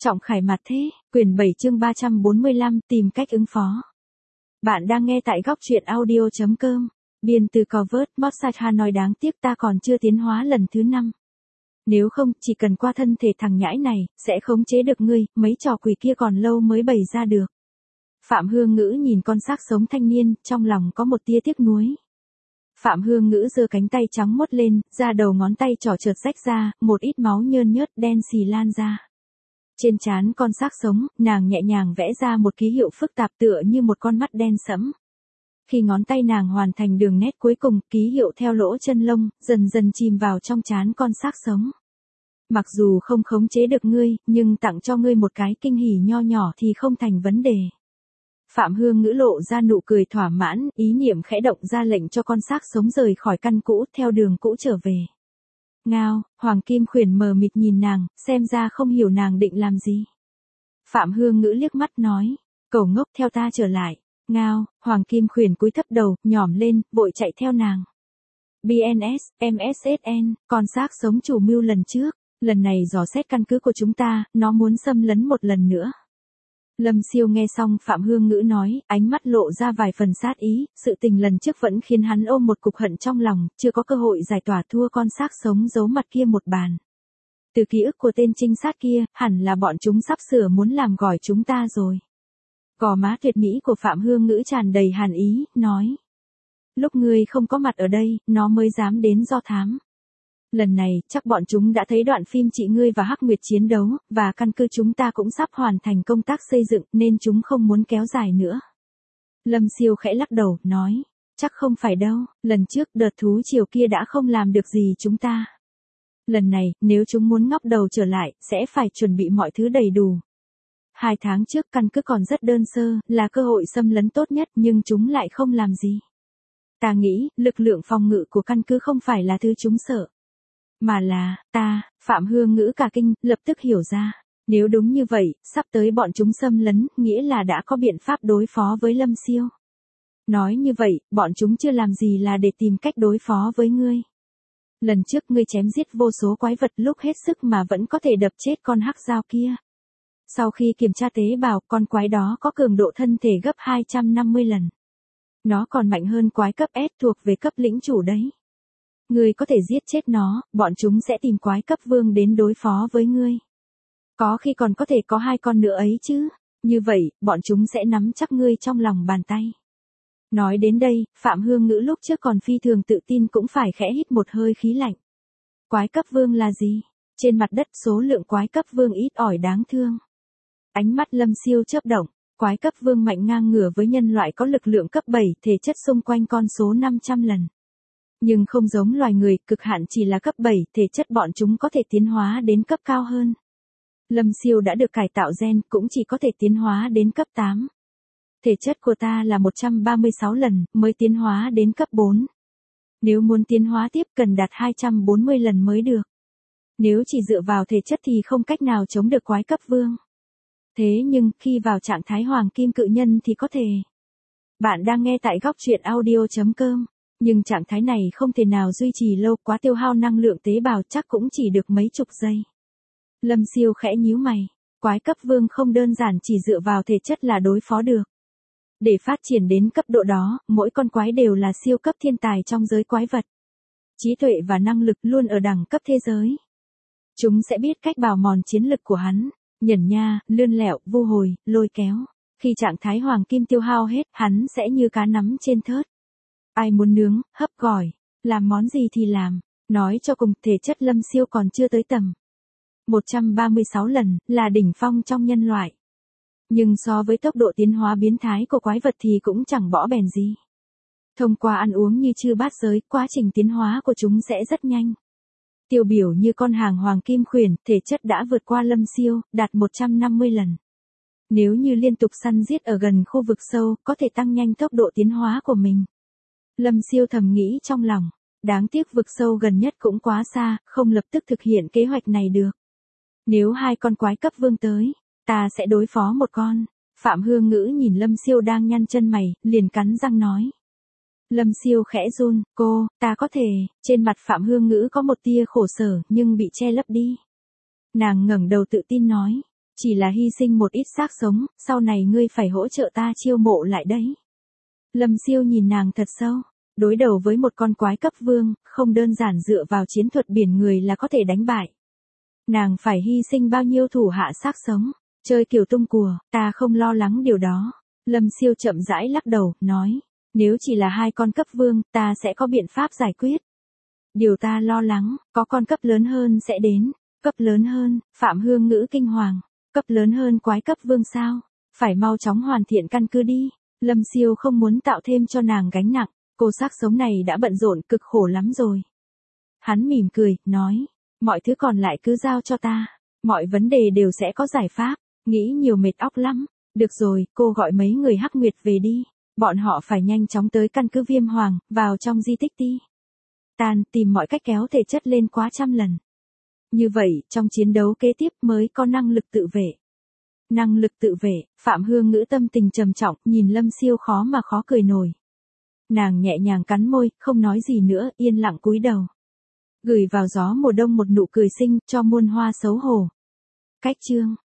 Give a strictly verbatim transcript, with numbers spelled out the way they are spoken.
Trọng khải mặt thế, quyển bảy chương ba trăm bốn mươi lăm, tìm cách ứng phó. Bạn đang nghe tại góc truyện audio chấm com. Biên từ Covert, Mossad nói đáng tiếc ta còn chưa tiến hóa lần thứ năm. Nếu không, chỉ cần qua thân thể thằng nhãi này, sẽ khống chế được ngươi, mấy trò quỷ kia còn lâu mới bày ra được. Phạm Hương Ngữ nhìn con xác sống thanh niên, trong lòng có một tia tiếc nuối. Phạm Hương Ngữ giơ cánh tay trắng muốt lên, da đầu ngón tay trỏ trượt rách ra, một ít máu nhơn nhớt đen xì lan ra. Trên trán con xác sống, nàng nhẹ nhàng vẽ ra một ký hiệu phức tạp tựa như một con mắt đen sẫm. Khi ngón tay nàng hoàn thành đường nét cuối cùng, ký hiệu theo lỗ chân lông, dần dần chìm vào trong trán con xác sống. Mặc dù không khống chế được ngươi, nhưng tặng cho ngươi một cái kinh hỉ nho nhỏ thì không thành vấn đề. Phạm Hương Ngữ lộ ra nụ cười thỏa mãn, ý niệm khẽ động ra lệnh cho con xác sống rời khỏi căn cũ, theo đường cũ trở về. Ngao, Hoàng Kim Khuyển mờ mịt nhìn nàng, xem ra không hiểu nàng định làm gì. Phạm Hương Ngữ liếc mắt nói, cẩu ngốc theo ta trở lại. Ngao, Hoàng Kim Khuyển cúi thấp đầu, nhỏm lên, vội chạy theo nàng. bê en ét, em ét ét en, con xác sống chủ mưu lần trước, lần này dò xét căn cứ của chúng ta, nó muốn xâm lấn một lần nữa. Lâm Siêu nghe xong Phạm Hương Ngữ nói, ánh mắt lộ ra vài phần sát ý, sự tình lần trước vẫn khiến hắn ôm một cục hận trong lòng, chưa có cơ hội giải tỏa thua con xác sống giấu mặt kia một bàn. Từ ký ức của tên trinh sát kia, hẳn là bọn chúng sắp sửa muốn làm gỏi chúng ta rồi. Gò má tuyệt mỹ của Phạm Hương Ngữ tràn đầy hàn ý, nói. Lúc ngươi không có mặt ở đây, nó mới dám đến do thám. Lần này, chắc bọn chúng đã thấy đoạn phim chị ngươi và Hắc Nguyệt chiến đấu, và căn cứ chúng ta cũng sắp hoàn thành công tác xây dựng, nên chúng không muốn kéo dài nữa. Lâm Siêu khẽ lắc đầu, nói, chắc không phải đâu, lần trước đợt thú triều kia đã không làm được gì chúng ta. Lần này, nếu chúng muốn ngóc đầu trở lại, sẽ phải chuẩn bị mọi thứ đầy đủ. Hai tháng trước căn cứ còn rất đơn sơ, là cơ hội xâm lấn tốt nhất nhưng chúng lại không làm gì. Ta nghĩ, lực lượng phòng ngự của căn cứ không phải là thứ chúng sợ. Mà là, ta, Phạm Hương Ngữ cả kinh, lập tức hiểu ra. Nếu đúng như vậy, sắp tới bọn chúng xâm lấn, nghĩa là đã có biện pháp đối phó với Lâm Siêu. Nói như vậy, bọn chúng chưa làm gì là để tìm cách đối phó với ngươi. Lần trước ngươi chém giết vô số quái vật lúc hết sức mà vẫn có thể đập chết con hắc dao kia. Sau khi kiểm tra tế bào, con quái đó có cường độ thân thể gấp hai trăm năm mươi lần. Nó còn mạnh hơn quái cấp S thuộc về cấp lĩnh chủ đấy. Ngươi có thể giết chết nó, bọn chúng sẽ tìm quái cấp vương đến đối phó với ngươi. Có khi còn có thể có hai con nữa ấy chứ. Như vậy, bọn chúng sẽ nắm chắc ngươi trong lòng bàn tay. Nói đến đây, Phạm Hương Ngữ lúc trước còn phi thường tự tin cũng phải khẽ hít một hơi khí lạnh. Quái cấp vương là gì? Trên mặt đất số lượng quái cấp vương ít ỏi đáng thương. Ánh mắt Lâm Siêu chớp động, quái cấp vương mạnh ngang ngửa với nhân loại có lực lượng cấp bảy, thể chất xung quanh con số năm trăm lần. Nhưng không giống loài người, cực hạn chỉ là cấp bảy, thể chất bọn chúng có thể tiến hóa đến cấp cao hơn. Lâm Siêu đã được cải tạo gen, cũng chỉ có thể tiến hóa đến cấp tám. Thể chất của ta là một trăm ba mươi sáu lần, mới tiến hóa đến cấp bốn. Nếu muốn tiến hóa tiếp cần đạt hai trăm bốn mươi lần mới được. Nếu chỉ dựa vào thể chất thì không cách nào chống được quái cấp vương. Thế nhưng, khi vào trạng thái hoàng kim cự nhân thì có thể. Bạn đang nghe tại góc truyện audio chấm com. Nhưng trạng thái này không thể nào duy trì lâu, quá tiêu hao năng lượng tế bào, chắc cũng chỉ được mấy chục giây. Lâm Siêu khẽ nhíu mày. Quái cấp vương không đơn giản chỉ dựa vào thể chất là đối phó được. Để phát triển đến cấp độ đó, mỗi con quái đều là siêu cấp thiên tài trong giới quái vật. Trí tuệ và năng lực luôn ở đẳng cấp thế giới. Chúng sẽ biết cách bào mòn chiến lực của hắn. Nhẩn nha, lươn lẹo, vu hồi, lôi kéo. Khi trạng thái hoàng kim tiêu hao hết, hắn sẽ như cá nắm trên thớt. Ai muốn nướng, hấp gỏi, làm món gì thì làm. Nói cho cùng, thể chất Lâm Siêu còn chưa tới tầm một trăm ba mươi sáu lần, là đỉnh phong trong nhân loại. Nhưng so với tốc độ tiến hóa biến thái của quái vật thì cũng chẳng bỏ bèn gì. Thông qua ăn uống như chư bát giới, quá trình tiến hóa của chúng sẽ rất nhanh. Tiêu biểu như con hàng Hoàng Kim Khuyển, thể chất đã vượt qua Lâm Siêu, đạt một trăm năm mươi lần. Nếu như liên tục săn giết ở gần khu vực sâu, có thể tăng nhanh tốc độ tiến hóa của mình. Lâm Siêu thầm nghĩ trong lòng, đáng tiếc vực sâu gần nhất cũng quá xa, không lập tức thực hiện kế hoạch này được. Nếu hai con quái cấp vương tới, ta sẽ đối phó một con. Phạm Hương Ngữ nhìn Lâm Siêu đang nhăn chân mày, liền cắn răng nói. Lâm Siêu khẽ run, cô, ta có thể, trên mặt Phạm Hương Ngữ có một tia khổ sở nhưng bị che lấp đi. Nàng ngẩng đầu tự tin nói, Chỉ là hy sinh một ít xác sống, sau này ngươi phải hỗ trợ ta chiêu mộ lại đấy. Lâm Siêu nhìn nàng thật sâu. Đối đầu với một con quái cấp vương, không đơn giản dựa vào chiến thuật biển người là có thể đánh bại. Nàng phải hy sinh bao nhiêu thủ hạ xác sống, chơi kiểu tung cùa, ta không lo lắng điều đó. Lâm Siêu chậm rãi lắc đầu, nói, nếu chỉ là hai con cấp vương, ta sẽ có biện pháp giải quyết. Điều ta lo lắng, có con cấp lớn hơn sẽ đến. Cấp lớn hơn, Phạm Hương ngữ kinh hoàng. Cấp lớn hơn quái cấp vương sao? Phải mau chóng hoàn thiện căn cứ đi. Lâm Siêu không muốn tạo thêm cho nàng gánh nặng. Cô xác sống này đã bận rộn cực khổ lắm rồi. Hắn mỉm cười, nói, mọi thứ còn lại cứ giao cho ta. Mọi vấn đề đều sẽ có giải pháp. Nghĩ nhiều mệt óc lắm. Được rồi, cô gọi mấy người Hắc Nguyệt về đi. Bọn họ phải nhanh chóng tới căn cứ Viêm Hoàng, vào trong di tích đi. Tàn tìm mọi cách kéo thể chất lên quá trăm lần. Như vậy, trong chiến đấu kế tiếp mới có năng lực tự vệ. Năng lực tự vệ, Phạm Hương ngữ tâm tình trầm trọng, nhìn Lâm Siêu khó mà khó cười nổi. Nàng nhẹ nhàng cắn môi, không nói gì nữa, yên lặng cúi đầu. Gửi vào gió mùa đông một nụ cười xinh, cho muôn hoa xấu hổ. Cách chương